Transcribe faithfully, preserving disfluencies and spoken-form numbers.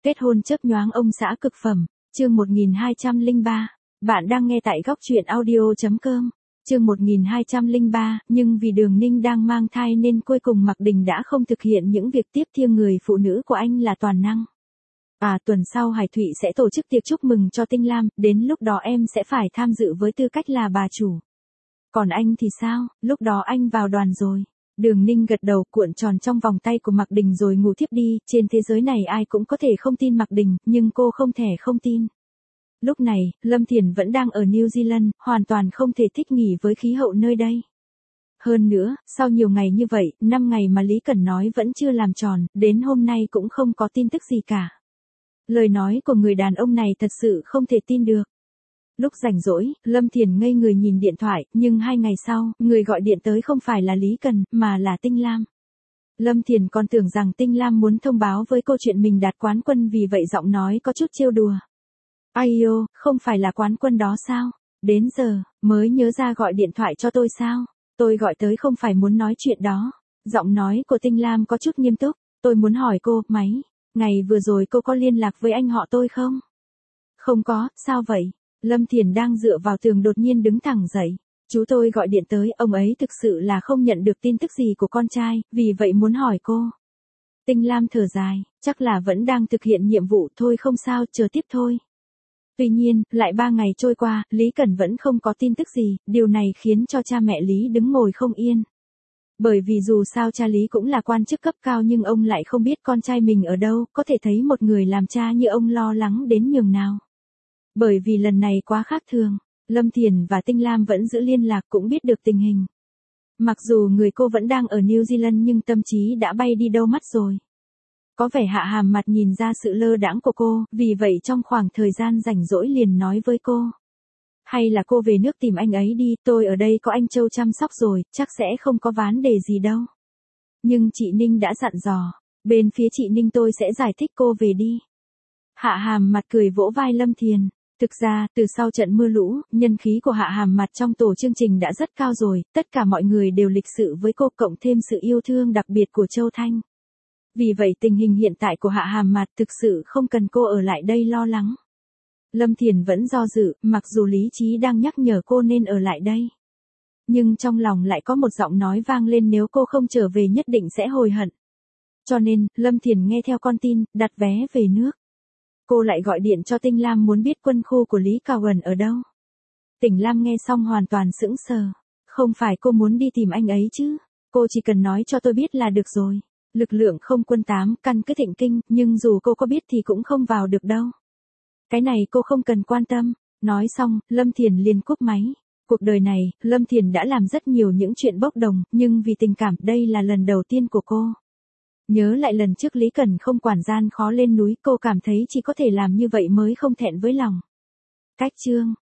Kết hôn chớp nhoáng ông xã cực phẩm, chương một nghìn hai trăm lẻ ba. Bạn đang nghe tại góc truyện audio.com. Chương một nghìn hai trăm lẻ ba, nhưng vì Đường Ninh đang mang thai nên cuối cùng Mạc Đình đã không thực hiện những việc tiếp thiêng người phụ nữ của anh là toàn năng. À, tuần sau Hải Thụy sẽ tổ chức tiệc chúc mừng cho Tinh Lam, đến lúc đó em sẽ phải tham dự với tư cách là bà chủ. Còn anh thì sao, lúc đó anh vào đoàn rồi. Đường Ninh gật đầu, cuộn tròn trong vòng tay của Mạc Đình rồi ngủ thiếp đi. Trên thế giới này ai cũng có thể không tin Mạc Đình, nhưng cô không thể không tin. Lúc này, Lâm Thiền vẫn đang ở New Zealand, hoàn toàn không thể thích nghỉ với khí hậu nơi đây. Hơn nữa, sau nhiều ngày như vậy, năm ngày mà Lý Cẩn nói vẫn chưa làm tròn, đến hôm nay cũng không có tin tức gì cả. Lời nói của người đàn ông này thật sự không thể tin được. Lúc rảnh rỗi, Lâm Thiền ngây người nhìn điện thoại, nhưng hai ngày sau, người gọi điện tới không phải là Lý Cần, mà là Tinh Lam. Lâm Thiền còn tưởng rằng Tinh Lam muốn thông báo với cô chuyện mình đạt quán quân, vì vậy giọng nói có chút trêu đùa. Ai ô, không phải là quán quân đó sao? Đến giờ, mới nhớ ra gọi điện thoại cho tôi sao? Tôi gọi tới không phải muốn nói chuyện đó. Giọng nói của Tinh Lam có chút nghiêm túc. Tôi muốn hỏi cô, máy, ngày vừa rồi cô có liên lạc với anh họ tôi không? Không có, sao vậy? Lâm Thiền đang dựa vào tường đột nhiên đứng thẳng dậy. Chú tôi gọi điện tới, ông ấy thực sự là không nhận được tin tức gì của con trai, vì vậy muốn hỏi cô. Tinh Lam thở dài, chắc là vẫn đang thực hiện nhiệm vụ thôi, không sao, chờ tiếp thôi. Tuy nhiên, lại ba ngày trôi qua, Lý Cẩn vẫn không có tin tức gì, điều này khiến cho cha mẹ Lý đứng ngồi không yên. Bởi vì dù sao cha Lý cũng là quan chức cấp cao, nhưng ông lại không biết con trai mình ở đâu, có thể thấy một người làm cha như ông lo lắng đến nhường nào. Bởi vì lần này quá khác thường, Lâm Thiền và Tinh Lam vẫn giữ liên lạc, cũng biết được tình hình. Mặc dù người cô vẫn đang ở New Zealand nhưng tâm trí đã bay đi đâu mất rồi. Có vẻ Hạ Hàm Mặt nhìn ra sự lơ đãng của cô, vì vậy trong khoảng thời gian rảnh rỗi liền nói với cô. Hay là cô về nước tìm anh ấy đi, tôi ở đây có anh Châu chăm sóc rồi, chắc sẽ không có vấn đề gì đâu. Nhưng chị Ninh đã dặn dò, bên phía chị Ninh tôi sẽ giải thích, cô về đi. Hạ Hàm Mặt cười vỗ vai Lâm Thiền. Thực ra, từ sau trận mưa lũ, nhân khí của Hạ Hàm Mặt trong tổ chương trình đã rất cao rồi, tất cả mọi người đều lịch sự với cô, cộng thêm sự yêu thương đặc biệt của Châu Thanh. Vì vậy tình hình hiện tại của Hạ Hàm Mặt thực sự không cần cô ở lại đây lo lắng. Lâm Thiền vẫn do dự, mặc dù lý trí đang nhắc nhở cô nên ở lại đây. Nhưng trong lòng lại có một giọng nói vang lên, nếu cô không trở về nhất định sẽ hối hận. Cho nên, Lâm Thiền nghe theo con tin, đặt vé về nước. Cô lại gọi điện cho Tinh Lam muốn biết quân khu của Lý Cao Gần ở đâu. Tinh Lam nghe xong hoàn toàn sững sờ. Không phải cô muốn đi tìm anh ấy chứ? Cô chỉ cần nói cho tôi biết là được rồi. Lực lượng không quân tám, căn cứ Thịnh Kinh, nhưng dù cô có biết thì cũng không vào được đâu. Cái này cô không cần quan tâm. Nói xong, Lâm Thiền liền cúp máy. Cuộc đời này, Lâm Thiền đã làm rất nhiều những chuyện bốc đồng, nhưng vì tình cảm, đây là lần đầu tiên của cô. Nhớ lại lần trước Lý Cẩn không quản gian khó lên núi, cô cảm thấy chỉ có thể làm như vậy mới không thẹn với lòng. Cách chương.